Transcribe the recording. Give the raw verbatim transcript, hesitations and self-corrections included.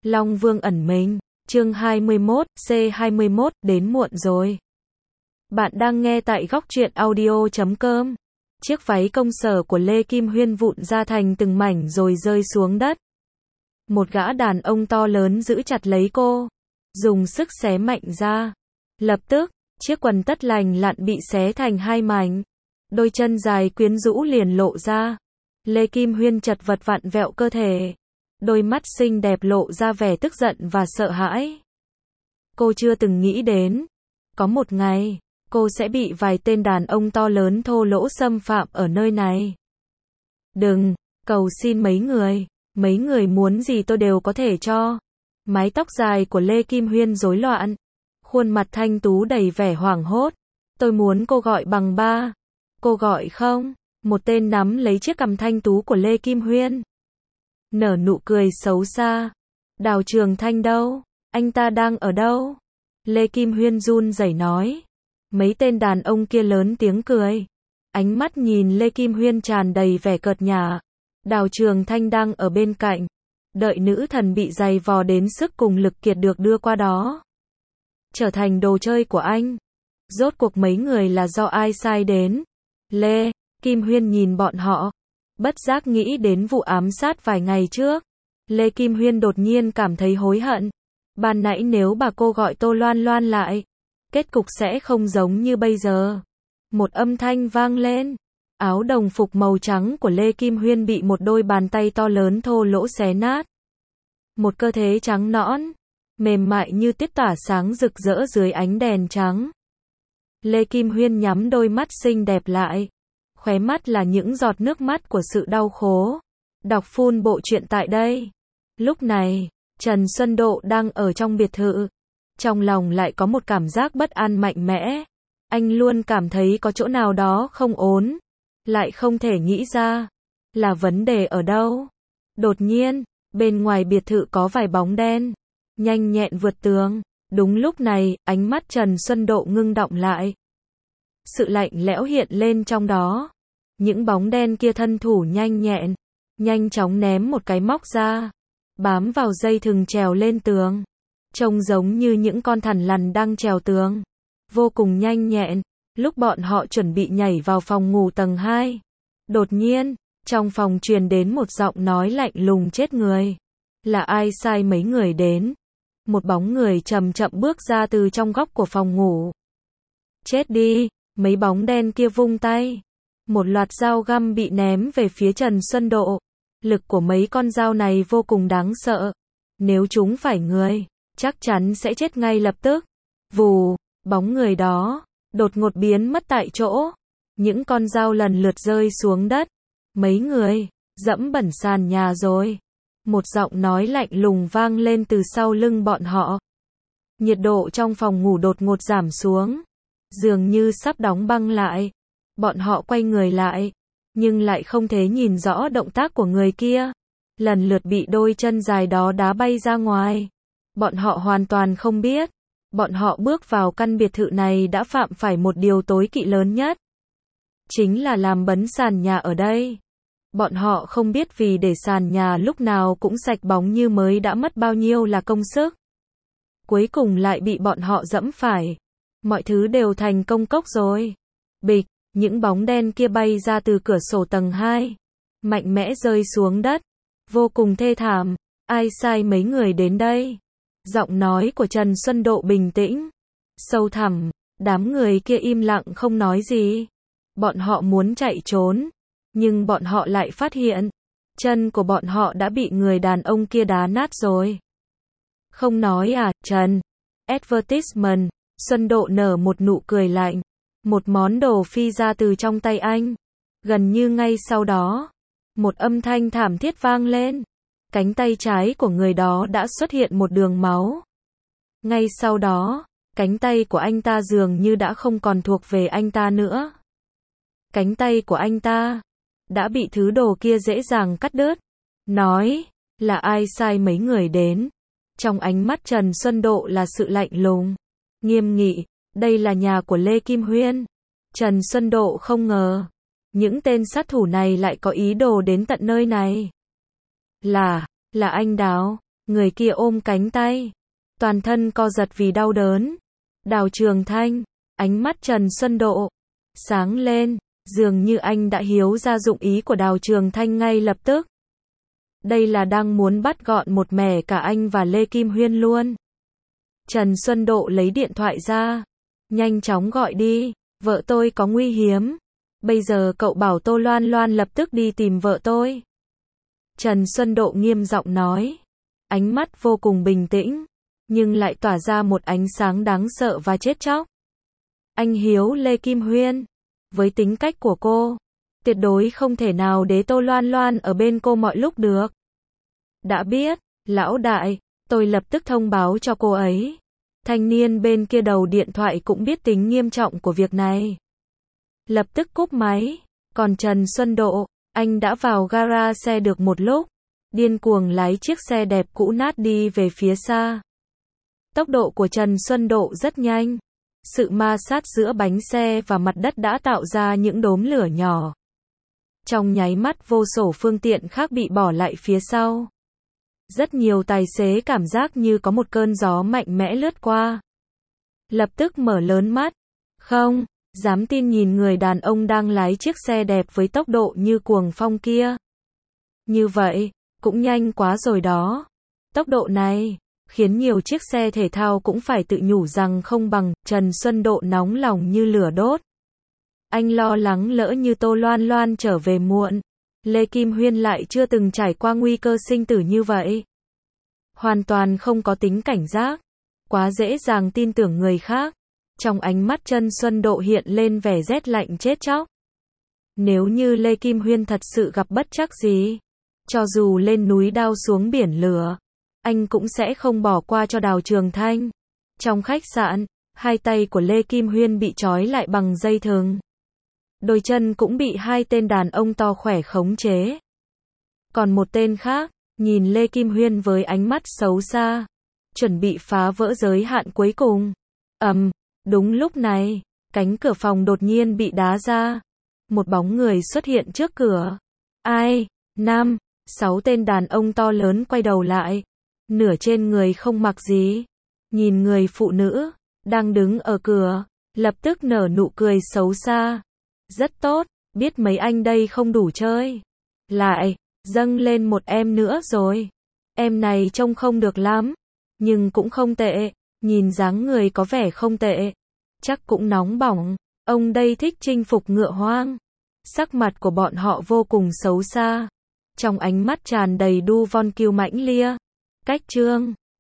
Long Vương ẩn mình, chương hai mươi mốt, C hai mươi mốt, đến muộn rồi. Bạn đang nghe tại góc truyện audio chấm com. Chiếc váy công sở của Lê Kim Huyên vụn ra thành từng mảnh rồi rơi xuống đất. Một gã đàn ông to lớn giữ chặt lấy cô, dùng sức xé mạnh ra. Lập tức, chiếc quần tất lành lặn bị xé thành hai mảnh. Đôi chân dài quyến rũ liền lộ ra. Lê Kim Huyên chật vật vặn vẹo cơ thể. Đôi mắt xinh đẹp lộ ra vẻ tức giận và sợ hãi. Cô chưa từng nghĩ đến, có một ngày, cô sẽ bị vài tên đàn ông to lớn thô lỗ xâm phạm ở nơi này. Đừng, cầu xin mấy người, mấy người muốn gì tôi đều có thể cho. Mái tóc dài của Lê Kim Huyên rối loạn, khuôn mặt thanh tú đầy vẻ hoảng hốt. Tôi muốn cô gọi bằng ba. Cô gọi không? Một tên nắm lấy chiếc cằm thanh tú của Lê Kim Huyên, nở nụ cười xấu xa. Đào Trường Thanh đâu? Anh ta đang ở đâu? Lê Kim Huyên run rẩy nói. Mấy tên đàn ông kia lớn tiếng cười. Ánh mắt nhìn Lê Kim Huyên tràn đầy vẻ cợt nhả. Đào Trường Thanh đang ở bên cạnh, đợi nữ thần bị giày vò đến sức cùng lực kiệt được đưa qua đó, trở thành đồ chơi của anh. Rốt cuộc mấy người là do ai sai đến? Lê Kim Huyên nhìn bọn họ, bất giác nghĩ đến vụ ám sát vài ngày trước. Lê Kim Huyên đột nhiên cảm thấy hối hận. Ban nãy nếu bà cô gọi Tô Loan Loan lại, kết cục sẽ không giống như bây giờ. Một âm thanh vang lên. Áo đồng phục màu trắng của Lê Kim Huyên bị một đôi bàn tay to lớn thô lỗ xé nát. Một cơ thể trắng nõn, mềm mại như tuyết tỏa sáng rực rỡ dưới ánh đèn trắng. Lê Kim Huyên nhắm đôi mắt xinh đẹp lại. Khóe mắt là những giọt nước mắt của sự đau khổ. Đọc full bộ truyện tại đây. Lúc này, Trần Xuân Độ đang ở trong biệt thự. Trong lòng lại có một cảm giác bất an mạnh mẽ. Anh luôn cảm thấy có chỗ nào đó không ổn. Lại không thể nghĩ ra là vấn đề ở đâu. Đột nhiên, bên ngoài biệt thự có vài bóng đen nhanh nhẹn vượt tường. Đúng lúc này, ánh mắt Trần Xuân Độ ngưng đọng lại. Sự lạnh lẽo hiện lên trong đó. Những bóng đen kia thân thủ nhanh nhẹn, nhanh chóng ném một cái móc ra, bám vào dây thừng trèo lên tường. Trông giống như những con thằn lằn đang trèo tường. Vô cùng nhanh nhẹn. Lúc bọn họ chuẩn bị nhảy vào phòng ngủ tầng hai, đột nhiên, trong phòng truyền đến một giọng nói lạnh lùng chết người. Là ai sai mấy người đến? Một bóng người chậm chậm bước ra từ trong góc của phòng ngủ. Chết đi, mấy bóng đen kia vung tay. Một loạt dao găm bị ném về phía Trần Xuân Độ. Lực của mấy con dao này vô cùng đáng sợ. Nếu chúng phải người, chắc chắn sẽ chết ngay lập tức. Vù, bóng người đó đột ngột biến mất tại chỗ. Những con dao lần lượt rơi xuống đất. Mấy người dẫm bẩn sàn nhà rồi. Một giọng nói lạnh lùng vang lên từ sau lưng bọn họ. Nhiệt độ trong phòng ngủ đột ngột giảm xuống, dường như sắp đóng băng lại. Bọn họ quay người lại, nhưng lại không thể nhìn rõ động tác của người kia. Lần lượt bị đôi chân dài đó đá bay ra ngoài. Bọn họ hoàn toàn không biết. Bọn họ bước vào căn biệt thự này đã phạm phải một điều tối kỵ lớn nhất. Chính là làm bẩn sàn nhà ở đây. Bọn họ không biết vì để sàn nhà lúc nào cũng sạch bóng như mới đã mất bao nhiêu là công sức. Cuối cùng lại bị bọn họ dẫm phải. Mọi thứ đều thành công cốc rồi. Bịch, những bóng đen kia bay ra từ cửa sổ tầng hai. Mạnh mẽ rơi xuống đất. Vô cùng thê thảm. Ai sai mấy người đến đây? Giọng nói của Trần Xuân Độ bình tĩnh, sâu thẳm. Đám người kia im lặng không nói gì. Bọn họ muốn chạy trốn, nhưng bọn họ lại phát hiện chân của bọn họ đã bị người đàn ông kia đá nát rồi. Không nói à, Trần? Advertisement. Xuân Độ nở một nụ cười lạnh. Một món đồ phi ra từ trong tay anh. Gần như ngay sau đó, một âm thanh thảm thiết vang lên. Cánh tay trái của người đó đã xuất hiện một đường máu. Ngay sau đó, cánh tay của anh ta dường như đã không còn thuộc về anh ta nữa. Cánh tay của anh ta đã bị thứ đồ kia dễ dàng cắt đứt. Nói, là ai sai mấy người đến? Trong ánh mắt Trần Xuân Độ là sự lạnh lùng, nghiêm nghị. Đây là nhà của Lê Kim Huyên. Trần Xuân Độ không ngờ, những tên sát thủ này lại có ý đồ đến tận nơi này. Là, là anh Đào. Người kia ôm cánh tay, toàn thân co giật vì đau đớn. Đào Trường Thanh, ánh mắt Trần Xuân Độ sáng lên, dường như anh đã hiểu ra dụng ý của Đào Trường Thanh ngay lập tức. Đây là đang muốn bắt gọn một mẻ cả anh và Lê Kim Huyên luôn. Trần Xuân Độ lấy điện thoại ra, nhanh chóng gọi đi, vợ tôi có nguy hiểm. Bây giờ cậu bảo Tô Loan Loan lập tức đi tìm vợ tôi. Trần Xuân Độ nghiêm giọng nói, ánh mắt vô cùng bình tĩnh, nhưng lại tỏa ra một ánh sáng đáng sợ và chết chóc. Anh hiếu Lê Kim Huyên, với tính cách của cô, tuyệt đối không thể nào để Tô Loan Loan ở bên cô mọi lúc được. Đã biết, lão đại, tôi lập tức thông báo cho cô ấy. Thanh niên bên kia đầu điện thoại cũng biết tính nghiêm trọng của việc này. Lập tức cúp máy, còn Trần Xuân Độ, anh đã vào gara xe được một lúc, điên cuồng lái chiếc xe đẹp cũ nát đi về phía xa. Tốc độ của Trần Xuân Độ rất nhanh, sự ma sát giữa bánh xe và mặt đất đã tạo ra những đốm lửa nhỏ. Trong nháy mắt vô số phương tiện khác bị bỏ lại phía sau. Rất nhiều tài xế cảm giác như có một cơn gió mạnh mẽ lướt qua. Lập tức mở lớn mắt, không dám tin nhìn người đàn ông đang lái chiếc xe đẹp với tốc độ như cuồng phong kia. Như vậy, cũng nhanh quá rồi đó. Tốc độ này, khiến nhiều chiếc xe thể thao cũng phải tự nhủ rằng không bằng. Trần Xuân Độ nóng lòng như lửa đốt. Anh lo lắng lỡ như Tô Loan Loan trở về muộn, Lê Kim Huyên lại chưa từng trải qua nguy cơ sinh tử như vậy. Hoàn toàn không có tính cảnh giác, quá dễ dàng tin tưởng người khác. Trong ánh mắt Trần Xuân Độ hiện lên vẻ rét lạnh chết chóc. Nếu như Lê Kim Huyên thật sự gặp bất trắc gì, cho dù lên núi đao xuống biển lửa, anh cũng sẽ không bỏ qua cho Đào Trường Thanh. Trong khách sạn, hai tay của Lê Kim Huyên bị trói lại bằng dây thừng. Đôi chân cũng bị hai tên đàn ông to khỏe khống chế. Còn một tên khác, nhìn Lê Kim Huyên với ánh mắt xấu xa, chuẩn bị phá vỡ giới hạn cuối cùng. Ầm, đúng lúc này, cánh cửa phòng đột nhiên bị đá ra. Một bóng người xuất hiện trước cửa. Ai? Năm, sáu tên đàn ông to lớn quay đầu lại. Nửa trên người không mặc gì. Nhìn người phụ nữ, đang đứng ở cửa, lập tức nở nụ cười xấu xa. Rất tốt, biết mấy anh đây không đủ chơi. Lại, dâng lên một em nữa rồi. Em này trông không được lắm, nhưng cũng không tệ. Nhìn dáng người có vẻ không tệ. Chắc cũng nóng bỏng. Ông đây thích chinh phục ngựa hoang. Sắc mặt của bọn họ vô cùng xấu xa. Trong ánh mắt tràn đầy đu von kiêu mãnh lia. Cách chương